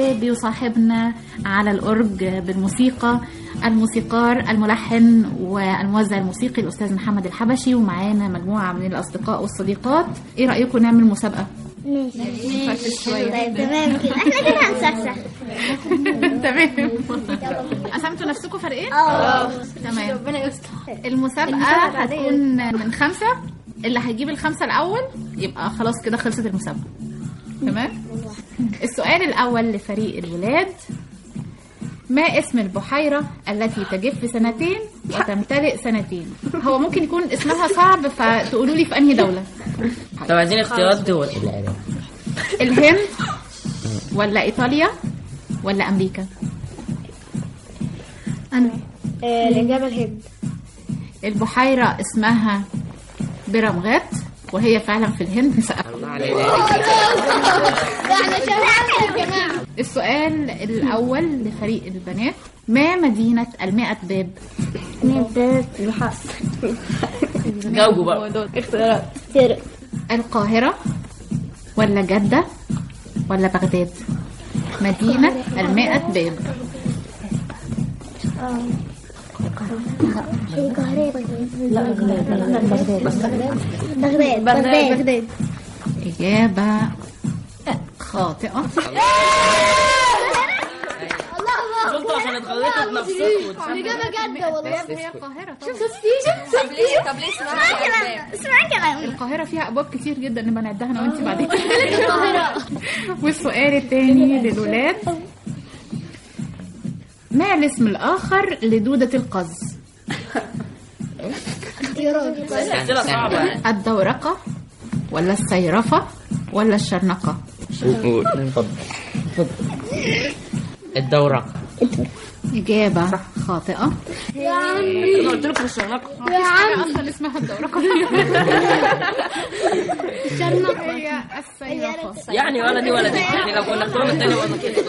وبيصاحبنا على الأورج بالموسيقى الموسيقار الملحن والموزع الموسيقي الأستاذ محمد الحبشي، ومعانا مجموعة من الأصدقاء والصديقات. إيه رأيكم نعمل مسابقة؟ ماشي شوية. تمام كده، احنا كده هنسخسخ. تمام. قسمتوا نفسكم فريقين؟ تمام. ربنا يستر. المسابقة هتكون من 5، اللي هيجيب ال5 الأول يبقى خلاص كده خلصت المسابقة. تمام. السؤال الأول لفريق الولاد: ما اسم البحيرة التي تجف 2 وتمتلئ 2؟ هو ممكن يكون اسمها صعب فتقولوا لي في أنهي دولة. طب عايزين اختيارات دول. الهند ولا إيطاليا ولا أمريكا؟ أنا الإجابة الهند. البحيرة اسمها برمغات وهي فعلا في الهند. السؤال الأول لفريق البنات: ما مدينة 100 باب؟ 100 باب الحصر. جاوبوا بقى. اختيارات: القاهرة ولا جدة ولا بغداد؟ مدينة 100 باب. بغداد. إجابة خاطئة. شفتوا عشان اتغلطوا بنفسكم. الإجابة جدة والله. هي القاهرة. طب ليه اسمعي كلام. القاهرة فيها أبواب كتير جدا نبقى نعدها أنا وأنتي بعدين. والسؤال الثاني للولاد: ما الاسم الآخر لدودة القز؟ أسئلة صعبة. الدورقة ولا السيرفة ولا الشرنقة؟ الدورقة. إجابة خاطئة. يا عمي أنا قلت لكم الشرنقة. يا عم أصلا اسمها الدورقة. الشرنقة هي السيرفة. يعني ولا دي ولا دي، يعني لو كنا اخترنا التاني ولا كده.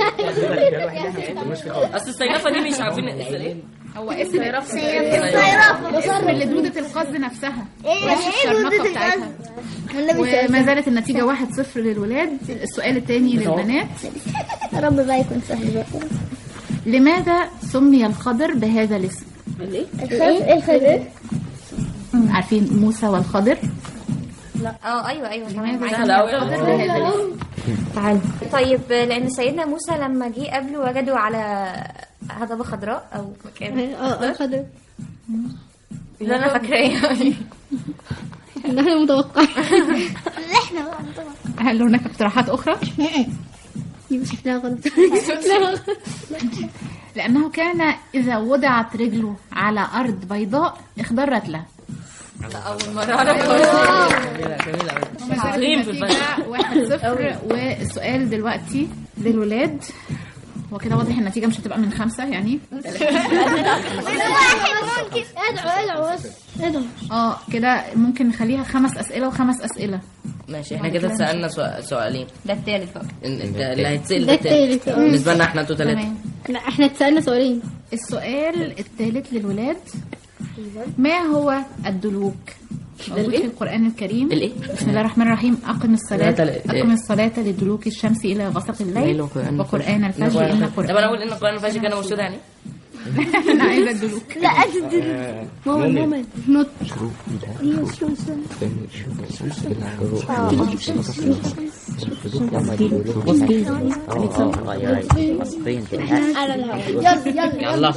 أصل السيرفة دي مش عارفين الاسم. هو اسم السيرفة. اسم لدودة القز نفسها. ايه الشرنقة بتاعتها. وما زالت النتيجة 1-0 للولاد. السؤال الثاني للبنات: يا رب بقى يكون سهل بقى. لماذا سمي الخضر بهذا الاسم؟ الخضر. عارفين موسى والخضر؟ ايوه لماذا سهل أوي. الخضر بهذا الاسم؟ تعالوا. طيب لان سيدنا موسى لما جه قبله وجدوا على هضبة خضراء او مكان الخضر. اللي انا فاكراه يعني. احنا متوقعين. احنا بقى متوقعين. هل هناك اقتراحات أخرى؟ يبقى شكلها غلط. لأنه كان إذا وضعت رجله على أرض بيضاء اخضرت له. اول مرة اعرفها. تقييم في الفن. 1-0. والسؤال دلوقتي للولاد، وكده واضح النتيجة مش هتبقى من 5 يعني. ممكن ادعوا بس ادعوا. كده ممكن نخليها 5 أسئلة و5 أسئلة. ماشي، احنا كده سألنا سؤالين. ده التالت بقى. اللي هيتسأل ده التالت. بالنسبة لنا احنا انتوا 3. تمام. لا احنا اتسألنا سؤالين. السؤال الثالث للولاد: ما هو الدلوك؟ موجود في القرآن الكريم. الايه؟ بسم الله الرحمن الرحيم: لا، أقم الصلاة لدلوك الشمس إلى غسق الليل وقرآن الفجر إن طب انا اقول ان القرآن الفجر كان مرشود يعني. أنا عايزة الدلوك. لا أجد ماما نوت. يلا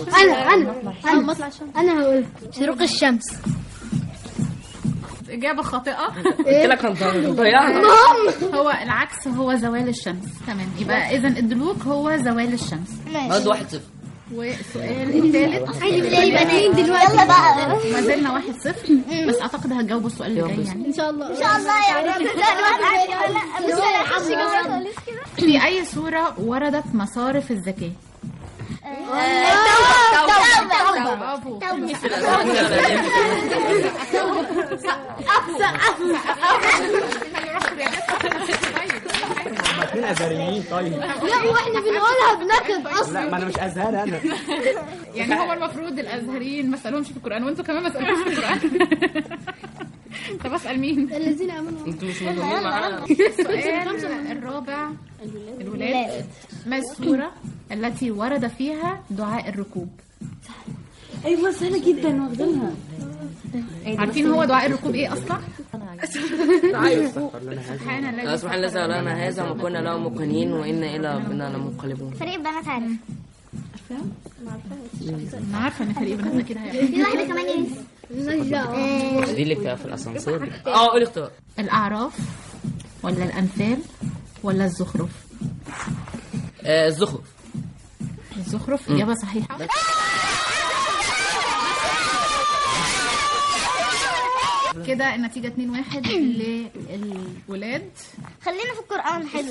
أنا هقول شروق الشمس. إجابة خاطئة. قلت لك هنضيعها. هو العكس، هو زوال الشمس. تمام، يبقى إذن الدلوك هو زوال الشمس. برضه 1-0. والسؤال الثالث يبقى 2 دلوقتي. يلا بقى ما زلنا 1-0، بس أعتقد هتجاوبوا السؤال اللي جاي يعني. إن شاء الله يعني. في أي سورة وردت مصارف الزكاة؟ برافو. اثنين ازهريين. طيب لا واحنا بنقولها بنكد اصلا. لا، ما انا مش ازهري انا. يعني هو المفروض الازهريين ما سالهمش في القران وانتوا كمان ما سالتوش في القران. طب اسال مين؟ الذين امنوا. انتوا مش منضمين معانا. السؤال الرابع، الولاد. ما السورة التي ورد فيها دعاء الركوب؟ ايوه سهله جدا واخدينها. عارفين هو دعاء الركوب ايه اصلا؟ سبحان الذي لنا هذا وما كنا له مقرنين وإنا إلى ربنا لمنقلبون. فريق البنات عارف. انا عارفه ان فريق بناتنا كده هيعمل. في واحده كمان دي اللي بتبقى في الأسانسير. قولي اختار. الاعراف ولا الانفال ولا الزخرف؟ الزخرف. الزخرف اجابه صحيحه. كده النتيجة 2-1 للولاد. خلينا في القرآن. حلو.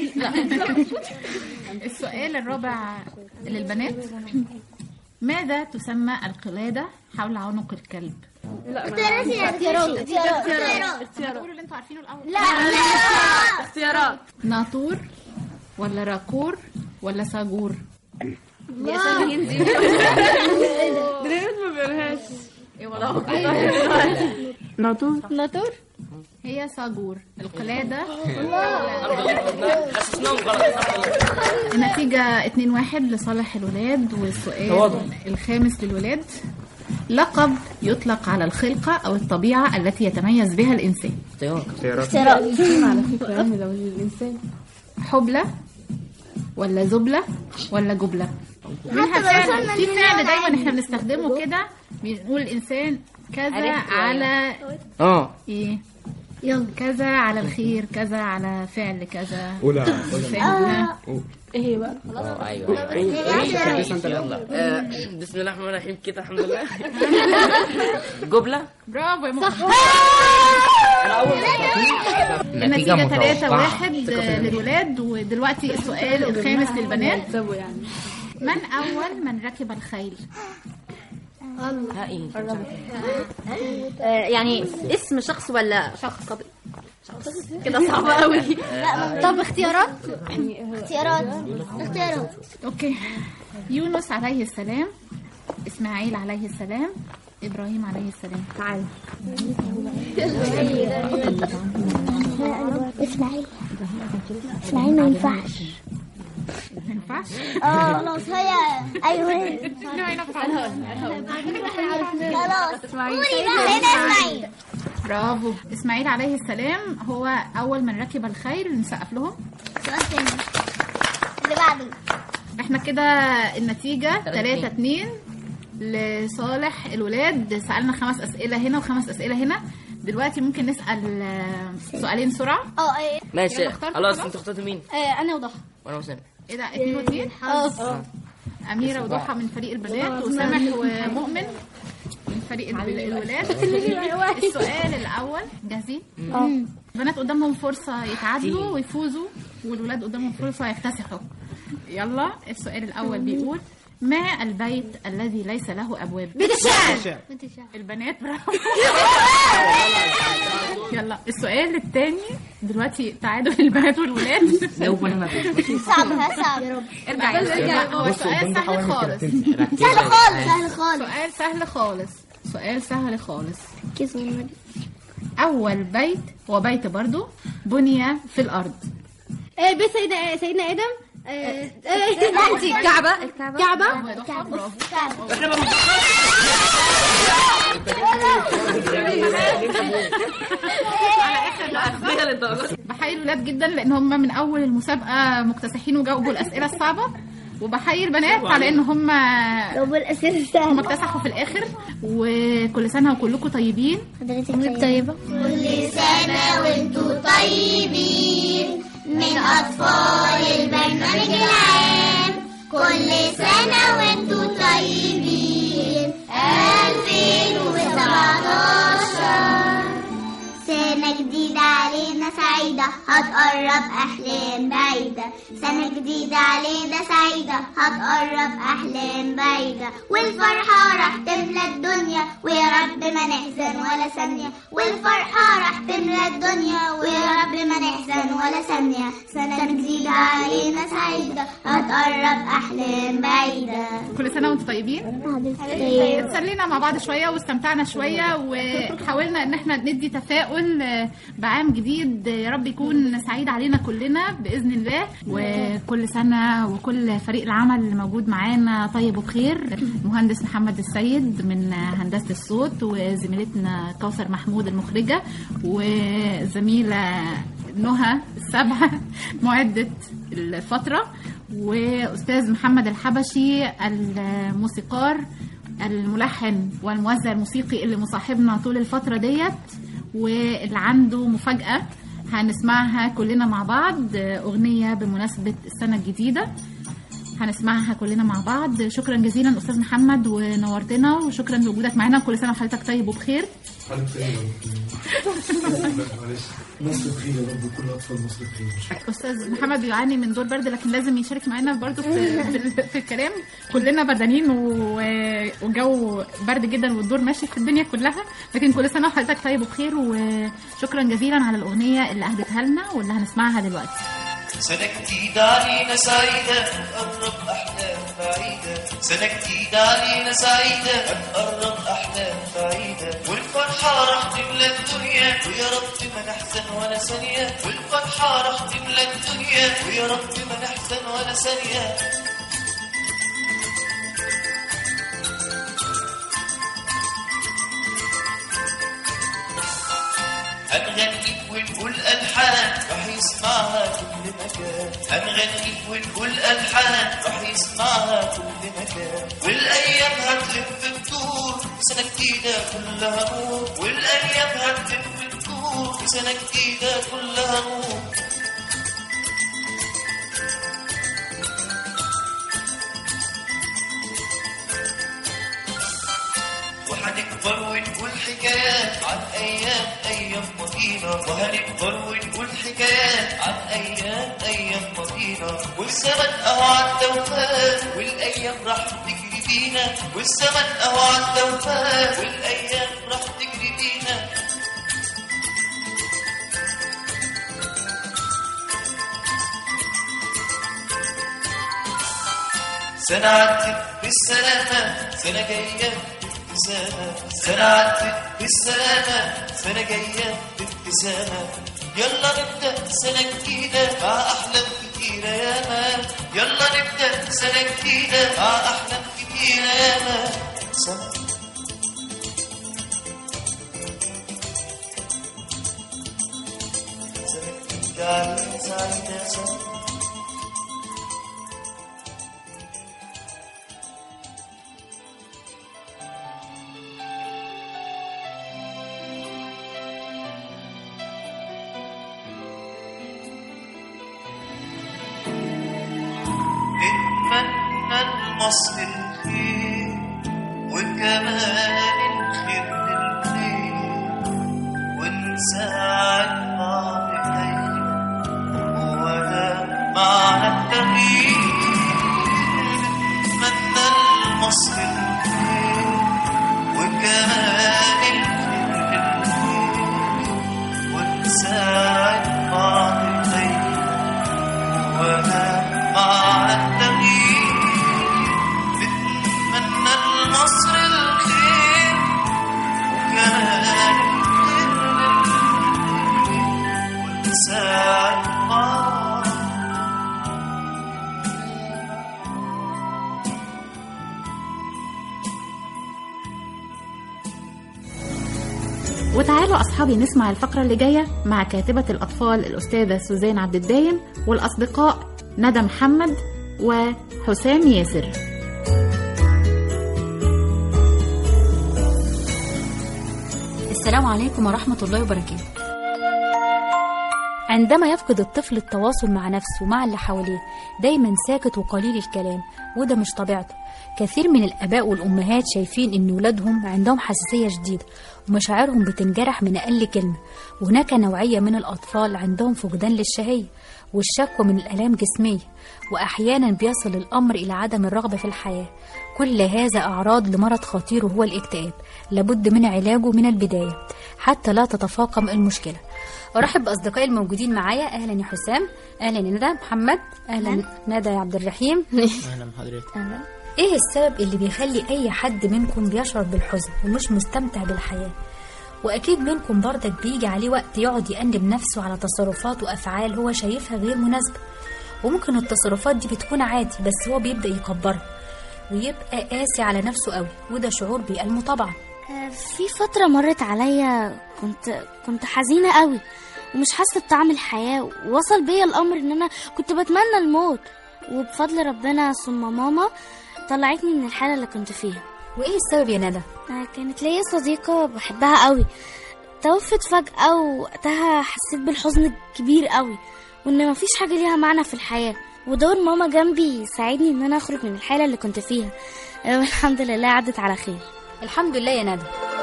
السؤال الرابع للبنات. ماذا تسمى القلادة حول عنق الكلب؟ اختيارات. قولوا اللي انتوا عارفينه الأول. لا اختيارات. ناطور ولا راكور ولا ساجور؟ يا سامي هندي. دريمت ما بيقولهاش. ايه والله. ناطور. هي ساجور القلادة. النتيجة 2-1 لصالح الولاد. والسؤال الخامس للولاد. لقب يطلق على الخلقة أو الطبيعة التي يتميز بها الإنسان. اختيارات. على فكره لو الانسان حبلة ولا زبلة ولا جبلة؟ منها فعل، في فعل دايما احنا بنستخدمه كده، بنقول الإنسان كذا على ايه؟ يلا كذا على الخير، كذا على فعل كذا. ايه بقى؟ ايوه. بسم الله الرحمن الرحيم كده الحمد لله. جبلة. برافو يا مصطفى. النتيجة 3-1 للولاد. ودلوقتي السؤال الخامس للبنات. من أول من ركب الخيل؟ يعني اسم شخص ولا شخص كده صعب قوي. طب اختيارات. اوكي. يونس عليه السلام، اسماعيل عليه السلام، ابراهيم عليه السلام. تعال. اسماعيل ما ينفعش. ما ينفعش؟ خلاص هي. ايوه خلاص. قولي بقى هنا اسماعيل. برافو. اسماعيل عليه السلام هو اول من ركب الخيل. نسقف لهم. سؤال تاني اللي بعده. احنا كده النتيجة 3-2 لصالح الولاد. سألنا 5 أسئلة هنا و5 أسئلة هنا. دلوقتي ممكن نسأل سؤالين بسرعة. ماشي خلاص. انتوا اخترتوا مين؟ انا وضحى. وانا وسام. ايه ده 2 و2؟ أميرة وضحى من فريق البنات، وسامح ومؤمن من فريق الولاد. السؤال الأول جاهزين؟ البنات قدامهم فرصة يتعادلوا ويفوزوا، والولاد قدامهم فرصة يكتسحوا. يلا السؤال الأول بيقول: ما البيت الذي ليس له أبواب؟ بيت الشعر. البنات برافو. يلا السؤال الثاني. دلوقتي تعادل البنات والولاد. صعب. ارجع. هو السؤال سهل خالص. سؤال سهل خالص. أول بيت، وبيت برضو، بني في الأرض. بيت سيدنا آدم. الكعبة. بحيي الولاد جدا لان هم من اول المسابقه مكتسحين وجاوبوا الاسئله الصعبه، وبحيي البنات على ان هم جاوبوا الاسئله السهله هم اكتسحوا في الاخر. وكل سنه وكلكم طيبين. حضرتك طيبه. كل سنه وانتم طيبين من أطفال البرنامج العام. كل سنة وانتم طيبين. 2017 سنة جديدة علينا سعيدة، هتقرب أحلام بعيدة. سنة جديدة علينا سعيدة، هتقرب أحلام بعيدة. والفرحة راح تملى الدنيا، ويا رب ما نحزن ولا ثانية. والفرحة راح تملى الدنيا، ويا رب ما نحزن ولا ثانية، سنة جديدة علينا سعيدة هتقرب أحلام بعيدة. كل سنة وانتم طيبين. اتسلينا مع بعض شوية واستمتعنا شوية وحاولنا ان احنا ندي تفاؤل بعام جديد يا رب يكون سعيد علينا كلنا بإذن الله. وكل سنة وكل فريق العمل اللي موجود معانا طيب وبخير. مهندس محمد السيد من هندسة الصوت، وزميلتنا كوثر محمود المخرجة، وزميلة نهى السبعة معدة الفترة، وأستاذ محمد الحبشي الموسيقار الملحن والموزع الموسيقي اللي مصاحبنا طول الفترة ديت، واللي عنده مفاجأة هنسمعها كلنا مع بعض، أغنية بمناسبة السنة الجديدة هنسمعها كلنا مع بعض. شكرا جزيلا أستاذ محمد ونورتنا، وشكرا لوجودك معنا، وكل سنة وحضرتك طيب وبخير. مصر بخير يا رب، وكل أطفال مصر بخير. أستاذ محمد بيعاني من دور برد لكن لازم يشارك معنا برضو في الكلام. كلنا بدنين وجو برد جدا والدور ماشي في الدنيا كلها، لكن كل سنة وحضرتك طيب وبخير. وشكرا جزيلا على الأغنية اللي أهدتها لنا واللي هنسمعها دلوقتي. سنة جديدة علينا سعيدة هتقرب أحلام بعيدة، سنة جديدة علينا سعيدة هتقرب أحلام بعيدة، والفرحة راح تملى الدنيا ويا رب ما نحزن ولا ثانية، والفرحة راح تملى الدنيا ويا رب ما نحزن ولا ثانية. هنغني ونقول ألحان راح يسمعها كل مكان، هنغني ونقول ألحان راح يسمعها كل مكان، والأيام هتلف بتدور سنة جديدة كلها نور، والأيام هتلف بتدور سنة جديدة كلها نور. وهنكبر ونقول حكايات عن أيام ماضينا، وهنكبر ونقول حكايات عن أيام ماضينا، والزمن أهو عدى وفات والأيام راح تجري بينا، والزمن أهو عدى وفات والأيام راح تجري بينا. سنة عدت بالسلامة، سنة جاية سنة عدت بالسلامة، سنة جاية بابتسامة، يلا نبدأ سنة جديدة مع أحلام كتيرة ياما، يلا نبدأ سنة جديدة مع أحلام كتيرة ياما. سنة جديدة علينا سعيدة، سنة مصر الخير وكمان الخير للخير، ونساعد بعض خير وده معنى التغيير. نتمنى لمصر الخير وكمان الخير للخير، ونساعد بعض خير وده معنى التغيير. مصر الخير وكان ونساعد بعض. وتعالوا أصحابي نسمع الفقرة اللي جاية مع كاتبة الأطفال الأستاذة سوزان عبد الدايم، والأصدقاء ندى محمد وحسام ياسر. السلام عليكم ورحمة الله وبركاته. عندما يفقد الطفل التواصل مع نفسه ومع اللي حواليه، دايما ساكت وقليل الكلام، وده مش طبيعته. كثير من الآباء والأمهات شايفين إن ولادهم عندهم حساسية شديدة ومشاعرهم بتنجرح من أقل كلمة، وهناك نوعية من الأطفال عندهم فقدان للشهية والشكوى من الآلام جسمية، وأحيانا بيصل الأمر إلى عدم الرغبة في الحياة. كل هذا أعراض لمرض خطير وهو الاكتئاب، لابد من علاجه من البداية حتى لا تتفاقم المشكلة. ارحب باصدقائي الموجودين معايا. اهلا يا حسام، اهلا يا ندى، محمد، اهلا ندى يا عبد الرحيم. اهلا بحضرتك. اهلا. ايه السبب اللي بيخلي اي حد منكم بيشعر بالحزن ومش مستمتع بالحياه؟ واكيد منكم برضك بيجي عليه وقت يقعد يأنب نفسه على تصرفات وافعال هو شايفها غير مناسبه، وممكن التصرفات دي بتكون عادي بس هو بيبدأ يكبرها ويبقى قاسي على نفسه قوي، وده شعور بيألمه طبعا. في فترة مرت عليا كنت حزينة قوي ومش حاسة بطعم الحياة، ووصل بيا الأمر إن أنا كنت بتمنى الموت، وبفضل ربنا ثم ماما طلعتني من الحالة اللي كنت فيها. وإيه السبب يا ندى؟ كانت ليا صديقة بحبها قوي، توفت فجأة، ووقتها حسيت بالحزن كبير قوي وإن مفيش حاجة ليها معنى في الحياة، ودور ماما جنبي ساعدني إن أنا أخرج من الحالة اللي كنت فيها. الحمد لله عدت على خير. الحمد لله يا ندى.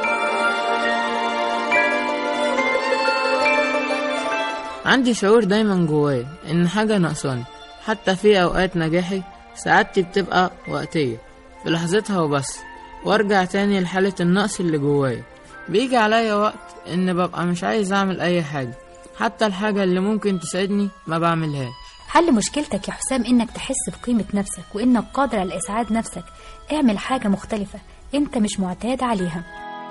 عندي شعور دايما جوايا ان حاجة ناقصاني، حتى في اوقات نجاحي سعادتي بتبقى وقتية في لحظتها وبس، وارجع تاني لحالة النقص اللي جوايا. بيجي عليا وقت ان ببقى مش عايز اعمل اي حاجة، حتى الحاجة اللي ممكن تساعدني ما بعملهاش. حل مشكلتك يا حسام انك تحس بقيمة نفسك وانك قادر على اسعاد نفسك. اعمل حاجة مختلفة انت مش معتاد عليها.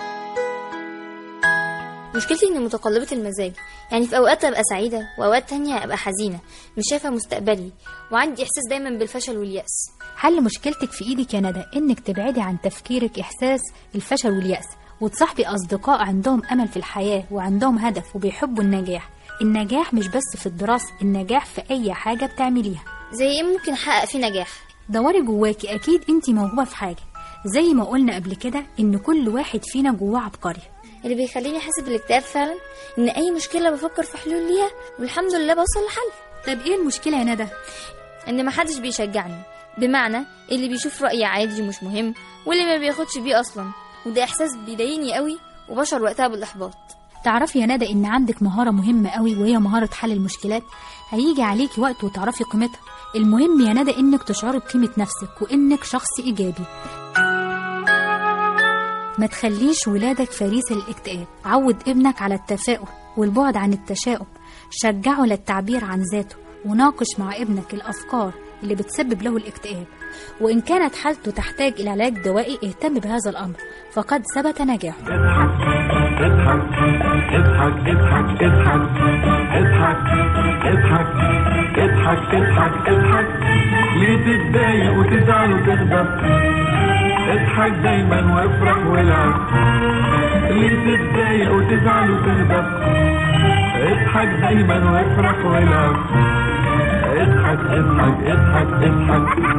مشكلتي اني متقلبة المزاج، يعني في اوقات ابقى سعيدة واوقات تانية ابقى حزينة، مش شايفة مستقبلي، وعندي احساس دايما بالفشل واليأس. حل مشكلتك في ايدك يا ندى، انك تبعدي عن تفكيرك احساس الفشل واليأس، وتصاحبي اصدقاء عندهم امل في الحياة وعندهم هدف وبيحبوا النجاح. النجاح مش بس في الدراسة، النجاح في اي حاجة بتعمليها. زي ايه ممكن احقق فيه نجاح؟ دوري جواكي، اكيد انتي موهوبة في حاجة، زي ما قلنا قبل كده ان كل واحد فينا جواه عبقري. اللي بيخليني احس بالاكتئاب فعلا ان اي مشكلة بفكر في حلول ليها والحمد لله بوصل لحل. طب ايه المشكلة يا ندى؟ ان محدش بيشجعني، بمعنى اللي بيشوف رأيي عادي ومش مهم، واللي ما بياخدش بيه اصلا، وده احساس بيضايقني قوي وبشعر وقتها بالاحباط. تعرفي يا ندى ان عندك مهارة مهمة قوي، وهي مهارة حل المشكلات. هيجي عليكي وقت وتعرفي قيمتها. المهم يا ندى انك تشعري بقيمة نفسك وانك شخص ايجابي. ما تخليش ولادك فريسة للاكتئاب. عود ابنك على التفاؤل والبعد عن التشاؤم. شجعه للتعبير عن ذاته، وناقش مع ابنك الافكار اللي بتسبب له الاكتئاب، وان كانت حالته تحتاج الى علاج دوائي اهتم بهذا الامر، فقد ثبت نجاحه. اضحك اضحك اضحك اضحك اضحك اضحك اضحك اضحك اضحك، ليه تتضايق وتزعل وتغضب؟ اضحك دايما وافرح والعب، ليه تتضايق وتزعل وتغضب؟ اضحك دايما وافرح والعب، اضحك اضحك اضحك اضحك.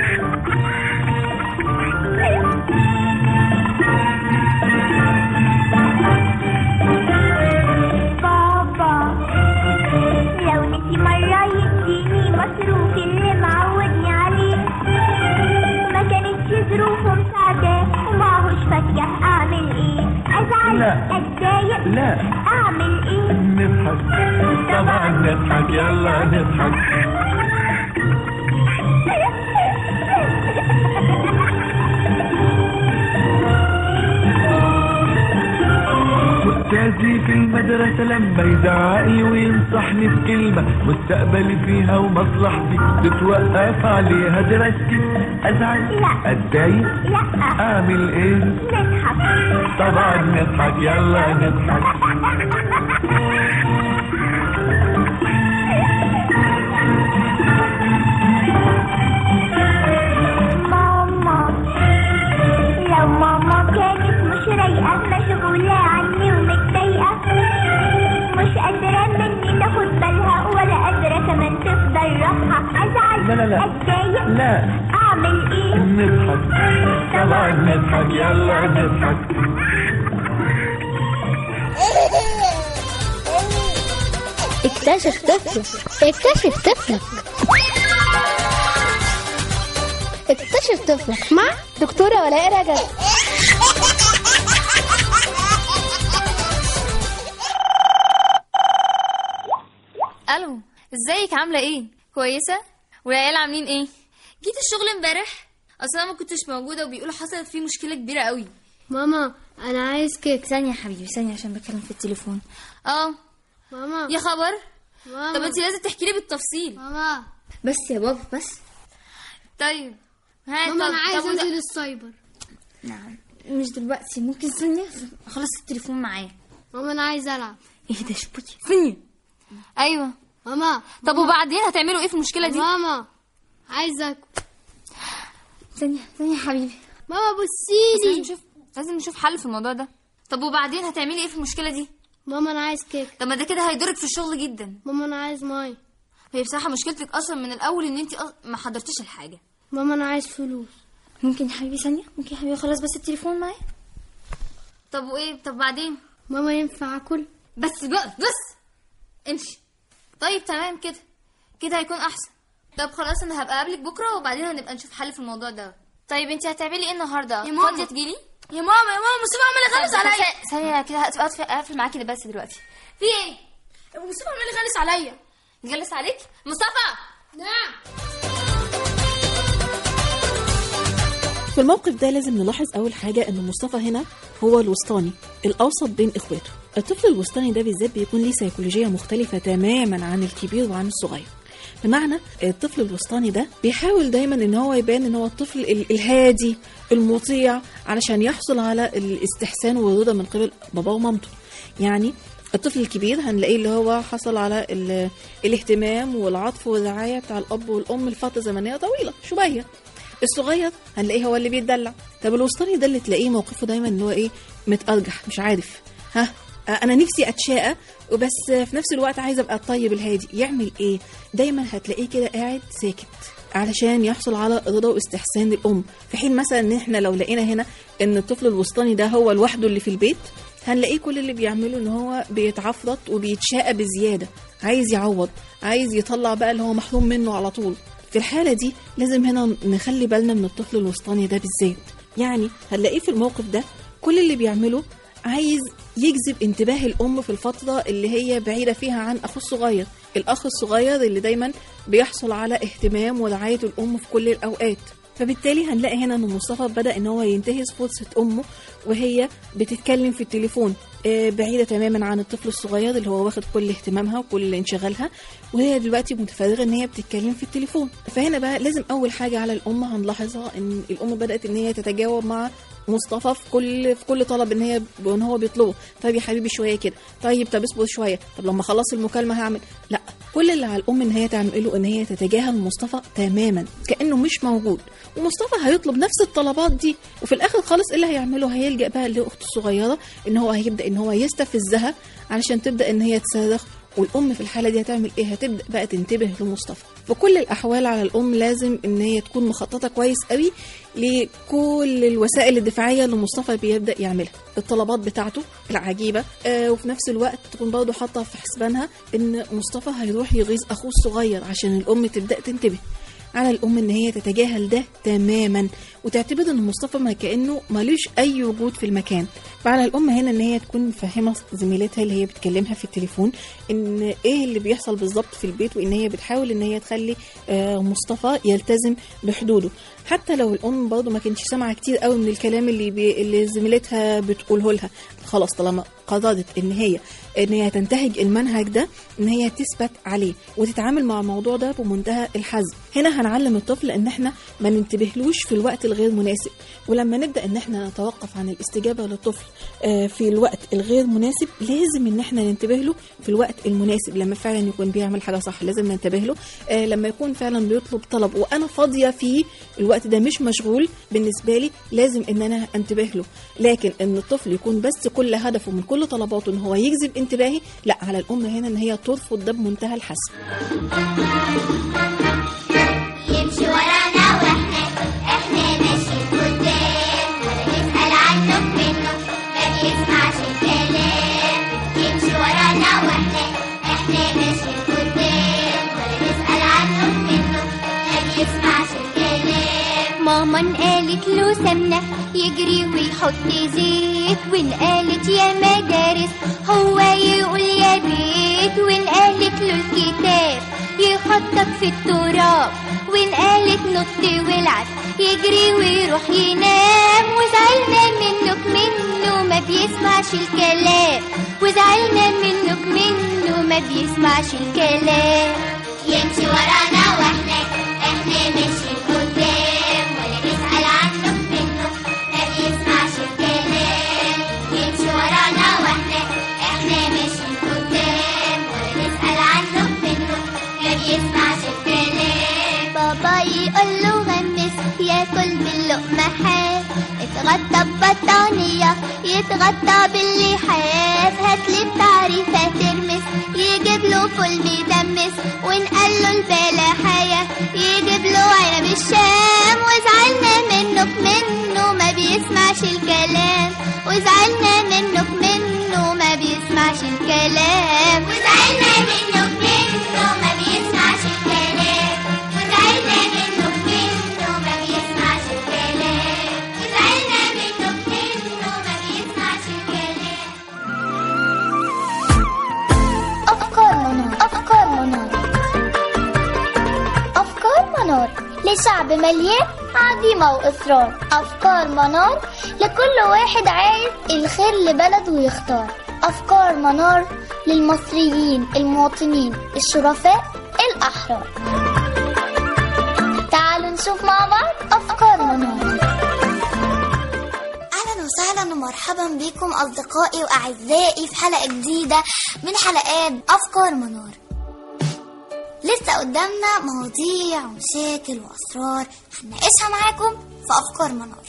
مصروف اللي معودني عليه، ما كانتش ظروفه مساعدة ومعهوش فكة، اعمل ايه؟ ازعل؟ اتضايق؟ لا. اعمل ايه؟ نضحك، طبعا نضحك، يلا نضحك. أستاذي في المدرسة لما يزعقلي وينصحني بكلمة مستقبلي فيها ومصلحتي تتوقف عليها دراستي، أزعل؟ لا. أتضايق؟ لا. أعمل إيه؟ نضحك، طبعا نضحك، يلا نضحك. ماما لو ماما كانت مش رايقة مشغولة عني ومتضايقة، مش قادرة مني تاخد بالها ولا قادرة كمان تفضل راحة، أزعل؟ لا. أتضايق؟ لا. أعمل إيه؟ نضحك، طبعا نضحك، يلا نضحك. اكتشف طفلك، اكتشف طفلك، اكتشف طفلك مع دكتورة ولاء رجب. الو، ازيك؟ عامله ايه؟ كويسه؟ والعيال عاملين ايه؟ جيت الشغل امبارح؟ اصلا ما كنتش موجوده وبيقولوا حصلت فيه مشكله كبيره قوي. ماما انا عايز كيك. ثانيه يا حبيبي، ثانيه عشان بتكلم في التليفون. ماما يا خبر ماما. طب انت لازم تحكي لي بالتفصيل ماما. بس يا بابا بس. طيب ماما انا عايز انزل السايبر. نعم مش دلوقتي، ممكن ثانيه اخلص التليفون معايا. ماما انا عايز العب. ايه ده شبوتي ثانيه. ايوه ماما. طب وبعدين هتعملوا ايه في المشكله دي؟ ماما عايزك. ثانيه يا حبيبي. ماما بصيلي. لازم نشوف حل في الموضوع ده. طب وبعدين هتعملي ايه في المشكله دي؟ ماما انا عايز كيك. طب ما ده كده هيضرك في الشغل جدا. ماما انا عايز ماي. هي بصراحه مشكلتك اصلا من الاول ان انت ما حضرتيش الحاجه. ماما انا عايز فلوس. ممكن يا حبيبي ثانيه، ممكن يا حبيبي خلاص بس التليفون معايا. طب وايه؟ طب بعدين ماما ينفع اكل؟ بس بقى بس امشي. طيب تمام كده هيكون احسن. طب خلاص انا هبقى اقابلك بكره وبعدين هنبقى نشوف حل في الموضوع ده. طيب انت هتعملي ايه النهارده؟ فاضيه تجيلي؟ يا ماما مصطفى عمال يغلس عليا. ثانيه كده هقفل معاكي بس دلوقتي. في ايه؟ مصطفى عمال يغلس عليا. يغلس عليك؟ مصطفى. نعم. في الموقف ده لازم نلاحظ أول حاجة إن مصطفى هنا هو الوسطاني الأوسط بين إخواته. الطفل الوسطاني ده بالذات بيكون ليه سيكولوجية مختلفة تماما عن الكبير وعن الصغير. بمعنى الطفل الوسطاني ده بيحاول دايما إن هو يبان إن هو الطفل الهادي المطيع علشان يحصل على الاستحسان والرضا من قبل باباه ومامته. يعني الطفل الكبير هنلاقيه اللي هو حصل على الاهتمام والعطف والرعاية بتاع الأب والأم لفترة زمنية طويلة شوية. الصغير هنلاقيه هو اللي بيتدلع. طب الوسطاني ده اللي تلاقيه موقفه دايما ان هو ايه متأرجح، مش عارف انا نفسي اتشاقى وبس في نفس الوقت عايز ابقى الطيب الهادي. يعمل ايه؟ دايما هتلاقيه كده قاعد ساكت علشان يحصل على رضا واستحسان الام. في حين مثلا ان احنا لو لقينا هنا ان الطفل الوسطاني ده هو لوحده اللي في البيت، هنلاقيه كل اللي بيعمله ان هو بيتعفرط وبيتشاقى بزياده، عايز يعوض، عايز يطلع بقى اللي هو محروم منه على طول. في الحالة دي لازم هنا نخلي بالنا من الطفل الوسطاني ده بالذات. يعني هنلاقيه في الموقف ده كل اللي بيعمله عايز يجذب انتباه الأم في الفترة اللي هي بعيدة فيها عن أخوه الصغير، الأخ الصغير اللي دايما بيحصل على اهتمام ورعاية الأم في كل الأوقات. فبالتالي هنلاقي هنا ان مصطفى بدأ ان هو ينتهز فرصة امه وهي بتتكلم في التليفون بعيدة تماما عن الطفل الصغير اللي هو واخد كل اهتمامها وكل انشغالها، وهي دلوقتي متفرغة ان هي بتتكلم في التليفون. فهنا بقى لازم اول حاجة على الام هنلاحظها ان الام بدأت ان هي تتجاوب مع مصطفى في كل طلب ان هو بيطلبه. طيب يا حبيبي شويه كده، طب اصبر شويه، طب لما اخلص المكالمه هعمل. لا، كل اللي على الام ان هي تعمله ان هي تتجاهل مصطفى تماما كانه مش موجود، ومصطفى هيطلب نفس الطلبات دي، وفي الاخر خالص اللي هيعمله هيلجأ بقى لاخته الصغيره ان هو هيبدا ان هو يستفزها علشان تبدا ان هي تصرخ. والام في الحاله دي هتعمل ايه؟ هتبدا بقى تنتبه لمصطفى. في كل الاحوال على الام لازم ان هي تكون مخططه كويس قوي لكل الوسائل الدفاعيه اللي مصطفى بيبدا يعملها، الطلبات بتاعته العجيبه، وفي نفس الوقت تكون برضه حاطه في حسبانها ان مصطفى هيروح يغيظ اخوه الصغير عشان الام تبدا تنتبه. على الام ان هي تتجاهل ده تماما وتعتبر ان مصطفى ما كانه مالوش اي وجود في المكان. فعلى الام هنا ان هي تكون مفهمه زميلتها اللي هي بتكلمها في التليفون ان ايه اللي بيحصل بالظبط في البيت، وان هي بتحاول ان هي تخلي مصطفى يلتزم بحدوده، حتى لو الام برضه ما كانتش سامعه كتير قوي من الكلام اللي زميلتها بتقوله لها. خلاص طالما قررت ان هي تنتهج المنهج ده، ان هي تثبت عليه وتتعامل مع الموضوع ده بمنتهى الحزم. هنا هنعلم الطفل ان احنا ما ننتبهلوش في الوقت الغير مناسب، ولما نبدا ان احنا نتوقف عن الاستجابه للطفل في الوقت الغير مناسب لازم ان احنا ننتبه له في الوقت المناسب. لما فعلا يكون بيعمل حاجه صح لازم ننتبه له، لما يكون فعلا بيطلب طلب وانا فاضيه فيه الوقت ده مش مشغول بالنسبه لي لازم ان انا انتبه له. لكن ان الطفل يكون بس كل هدفه من كل طلباته ان هو يجذب انتباهي، لا، على الام هنا ان هي ترفض ده بمنتهى الحسم. يمشي ورانا واحنا ماشيين قدام، ولا نسأل عنه منه ما بيسمعش الكلام. يمشي ورانا واحنا ماشيين قدام، ولا نسأل عنه منه ما بيسمعش الكلام. ماما قالت له سمنة يجري ويحط زيت، وإن قالت يا مدارس هو يقول يا بيت، وإن قالت له الكتاب يخطط في التراب، وإن قالت نط والعب يجري ويروح ينام. وزعلنا منه ما بيسمعش الكلام. وزعلنا منه ما بيسمعش الكلام. يمشي ورانا واحنا ماشيين قدام ولا نسأل عنه منه ما بيسمعش الكلام. يمشي ورانا واحنا ماشيين قدام ولا نسأل عنه منه ما بيسمعش الكلام. بابا يقول له غمس ياكل باللقمة حاف. اتغطى ببطانية يتغطى باللحاف. هاتلي بتعريفة ترمس يجيب له فول مدمس. وإن قال له البلحية يجيب له عنب الشام. وزعلنا منه ما بيسمعش الكلام. وزعلنا منه ما بيسمعش الكلام. وزعلنا منه ما بيسمعش الكلام. وزعلنا منه ما بيسمعش الكلام. وزعلنا منه ما بيسمعش الكلام. أفكار منار لشعب مليان عزيمة وإصرار. أفكار منار لكل واحد عايز الخير لبلده ويختار. أفكار منار للمصريين المواطنين الشرفاء الأحرار. تعالوا نشوف مع بعض أفكار منار. أهلا وسهلا ومرحبا بكم أصدقائي وأعزائي في حلقة جديدة من حلقات أفكار منار. لسه قدامنا مواضيع ومشاكل وأسرار هنناقشها معاكم في أفكار منار.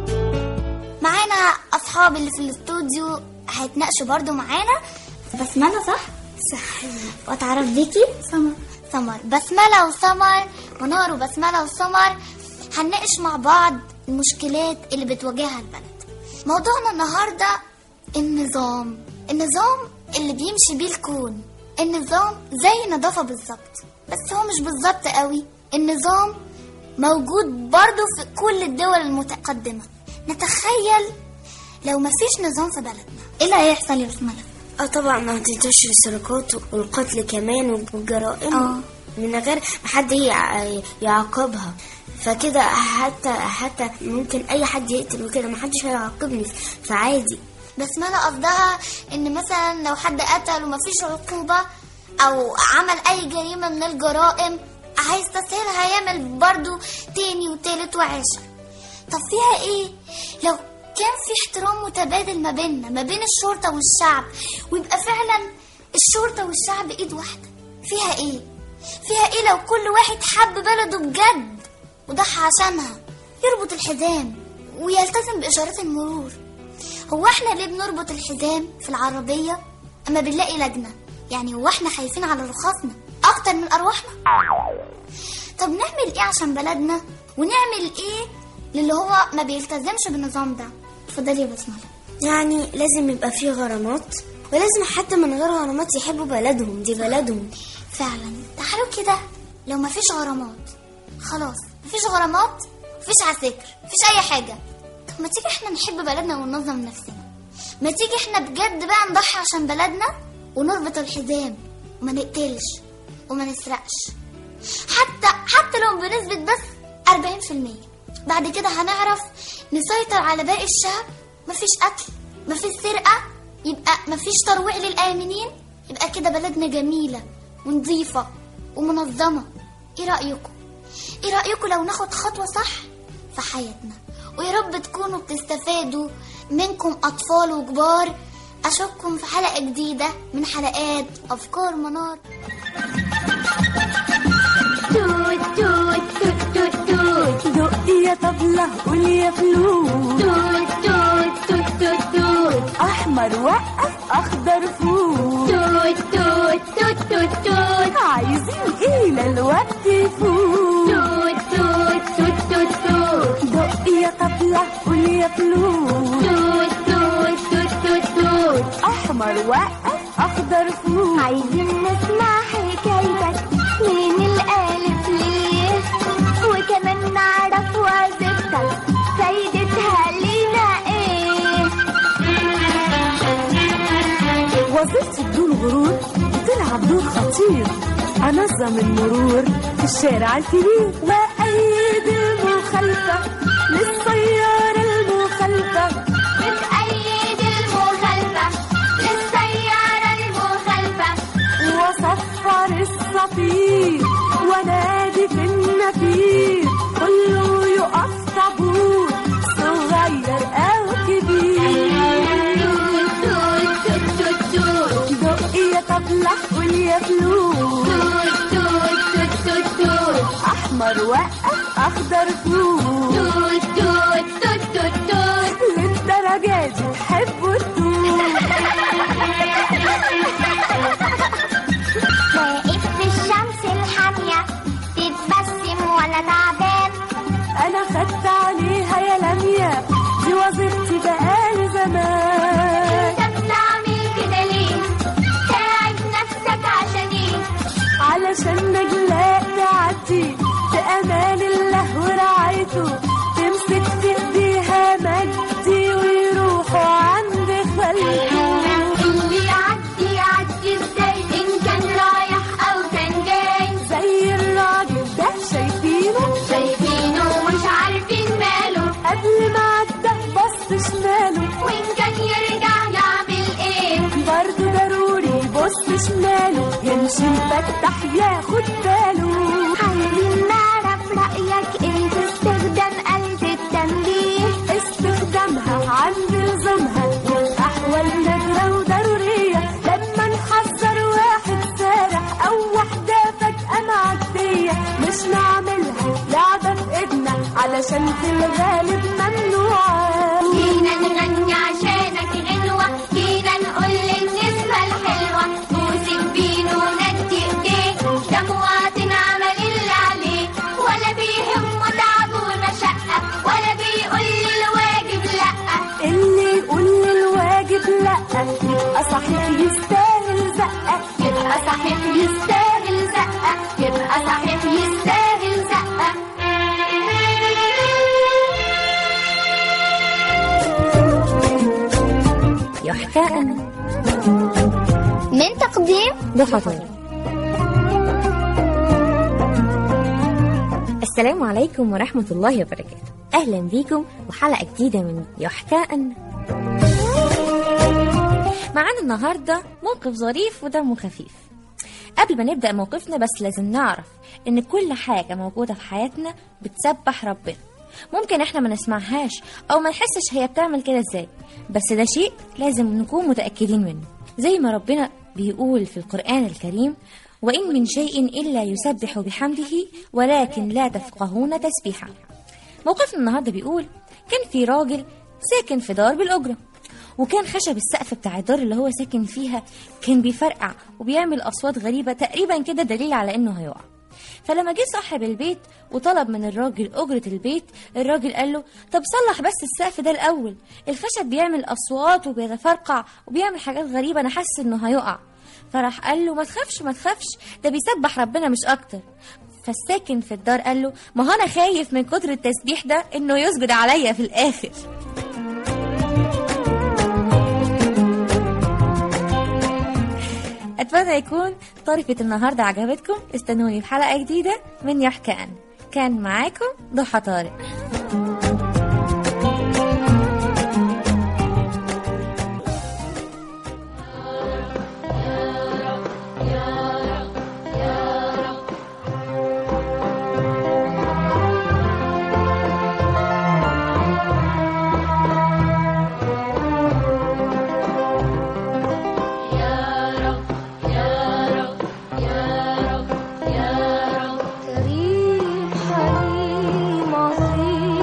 معانا أصحابي اللي في الاستوديو هيتناقشوا برضو معانا. بسملة صح؟ وأتعرف بيكي؟ سمر. بسملة وسمر، منار وبسملة وسمر هنناقش مع بعض المشكلات اللي بتواجهها البلد. موضوعنا النهاردة النظام اللي بيمشي بيه الكون. النظام زي النظافة بالظبط، بس هو مش بالظبط قوي. النظام موجود برضو في كل الدول المتقدمة. نتخيل لو مفيش نظام في بلدنا ايه اللي هيحصل يا بسملة؟ طبعا ما هتنتشر السرقات والقتل كمان والجرائم من غير حد يعاقبها. فكده حتى ممكن اي حد يقتل وكده ما حدش هيعاقبني فعادي. بسملة قصدها ان مثلا لو حد قتل ومفيش عقوبة او عمل اي جريمة من الجرائم عايز تسهيلها يعمل برضو تاني وتالت وعاشر. طب فيها ايه لو كان في احترام متبادل ما بين الشرطة والشعب ويبقى فعلا الشرطة والشعب ايد واحدة؟ فيها ايه لو كل واحد حب بلده بجد وضحى عشانها، يربط الحزام ويلتزم بإشارات المرور؟ هو احنا ليه بنربط الحزام في العربية اما بنلاقي لجنة؟ يعني هو احنا خايفين على رخصنا اكتر من ارواحنا؟ طب نعمل ايه عشان بلدنا ونعمل ايه للي هو ما بيلتزمش بالنظام ده؟ اتفضلي يا بسملة. يعني لازم يبقى فيه غرامات، ولازم حتى من غير غرامات يحبوا بلدهم، دي بلدهم فعلا. تعالوا كده لو ما فيش غرامات خلاص، مفيش غرامات، مفيش عساكر، مفيش اي حاجة. طب ما تيجي احنا نحب بلدنا وننظم نفسنا؟ ما تيجي احنا بجد بقى نضحي عشان بلدنا ونربط الحزام وما نقتلش وما نسرقش، حتى لو بنسبة بس 40%. بعد كده هنعرف نسيطر على باقي الشعب. مفيش قتل، مفيش سرقة، يبقى مفيش ترويع للآمنين. يبقى كده بلدنا جميلة ونظيفة ومنظمة. ايه رأيكم لو ناخد خطوة صح في حياتنا؟ ويا رب تكونوا بتستفادوا منكم أطفال وكبار. أشوفكم في حلقة جديدة من حلقات أفكار منار. توت توت توت توت توت دقي يا طبلة قولي يا فلوس. توت توت توت توت توت أحمر وقف أخضر فوت. توت توت توت توت توت عايزين إيه للوقت يفوت. توت توت توت توت توت دقي يا طبلة قولي يا فلوس. توت توت توت توت توت أحمر وقف أخضر فوت. عايزين نسمع حكايتك من الألف للياء، وكمان نعرف وظيفتك فايدتها لينا ايه. وظيفتي بدون غرور بتلعب دور خطير كتير، أنظم المرور في الشارع الكبير، وأيد المخالفة للسيارة المخالفة، بتأيد المخالفة للسيارة المخالفة، وصفر الصفير ونادي في النفير، كله يقف طابور صغير أو كبير. دق يا طبلة قول يا فلوس، أحمر وقف أخضر فوق، للدرجة دي تحبوا التوت. واقف في الشمس الحامية تتبسم ولا تعبان، أنا خدت عليها يا لميا دي وظيفتي بقالي زمان. انت بتعمل كده ليه؟ تعب نفسك عشان ايه؟ علشان نجلاء تعدي في أمان الله ورعايته، تمسك في إيديها مجدي ويروحوا عند خلقه. اللي يعدي يعدي ازاي ان كان رايح او كان جاي، زي الراجل ده شايفينه مش عارفين ماله، قبل ما عدى بص شماله، وان كان يرجع يعمل ايه؟ برضه ضروري يبص شماله، يمشي مفتح ياخد باله. عايزين نعرف رأيك ايه في استخدام آلة التنبيه؟ استخدامها عند لزومها والأحوال نادرة وضرورية، لما نحذر واحد سارح أو واحدة فجأة معدية، مش نعملها لعبة في إيدنا علشان في الغالب ممنوعة. جينا نغني عشانك غنوة، جينا نقول للنسمة الحلوة بوسك بينه وندي ايديه، ده مواطن عمل اللي عليه، ولا بيهمه تعب ومشقة، ولا بيقول للواجب لأ. اللي يقول للواجب لأ يبقى صحيح يستاهل زقة، يبقى صحيح يستاهل زقة، يبقى صحيح يستاهل زقة. يحكى أن من تقديم ضحى طارق. السلام عليكم ورحمة الله وبركاته، أهلا بيكم وحلقة جديدة من يحكى أن. معانا النهاردة موقف ظريف ودمه خفيف. قبل ما نبدأ موقفنا بس لازم نعرف إن كل حاجة موجودة في حياتنا بتسبح ربنا. ممكن احنا ما نسمعهاش أو ما نحسش هي بتعمل كده ازاي، بس ده شيء لازم نكون متأكدين منه، زي ما ربنا بيقول في القرآن الكريم: وإن من شيء إلا يسبح بحمده ولكن لا تفقهون تسبيحه. موقفنا النهاردة بيقول: كان في راجل ساكن في دار بالأجرة، وكان خشب السقف بتاع الدار اللي هو ساكن فيها كان بيفرقع وبيعمل أصوات غريبة، تقريبا كده دليل على إنه هيقع. فلما جه صاحب البيت وطلب من الراجل أجرة البيت، الراجل قال له: طب صلح بس السقف ده الأول، الخشب بيعمل أصوات وبيتفرقع وبيعمل حاجات غريبة، أنا حاسس إنه هيقع. فراح قال له: ما تخافش، ده بيسبح ربنا مش أكتر. فالساكن في الدار قال له: ما هو أنا خايف من كتر التسبيح ده إنه يسجد عليا في الآخر. أتمنى يكون طريقة النهاردة عجبتكم. استنوني في حلقة جديدة من يحكى أن. كان معاكم ضحى طارق. كريم حليم عظيم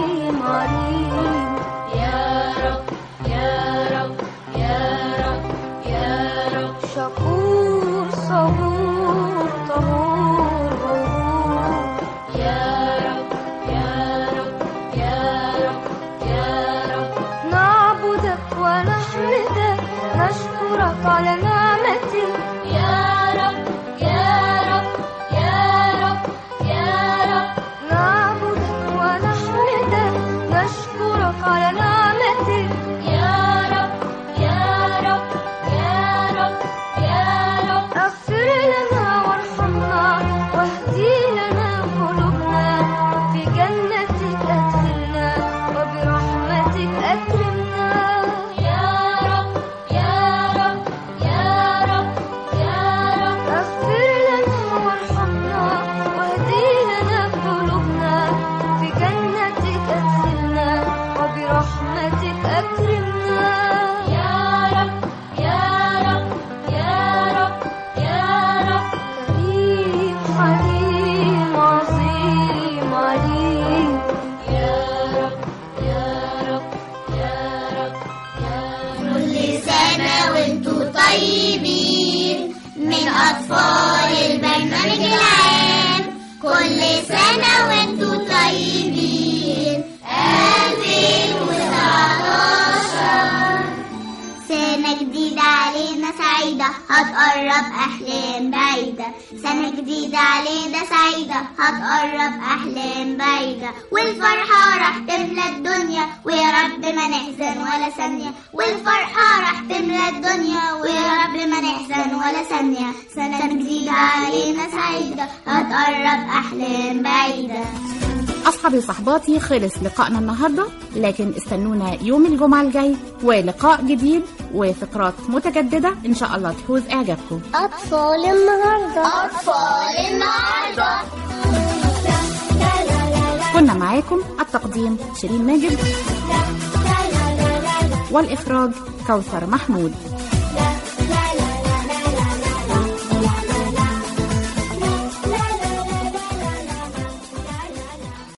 أطفال البرنامج العام، كل سنة وانتوا طيبين. 2019 سنة جديدة علينا سعيدة، هتقرب أحلام بعيدة. سنة جديدة علينا سعيدة، هتقرب أحلام بعيدة. والفرحة راح تملى الدنيا، ويا رب ما نحزن ولا ثانية. والفرحة راح تملى الدنيا، ويا رب ما نحزن ولا ثانية. سنة جديدة علينا سعيدة، هتقرب أحلام بعيدة. أصحابي وصحباتي، خلص لقائنا النهاردة، لكن استنونا يوم الجمعة الجاي ولقاء جديد وفقرات متجددة إن شاء الله تفوز إعجابكم. أطفال النهاردة، أطفال النهاردة. كنا معاكم التقديم شيرين ماجد والإخراج كوثر محمود.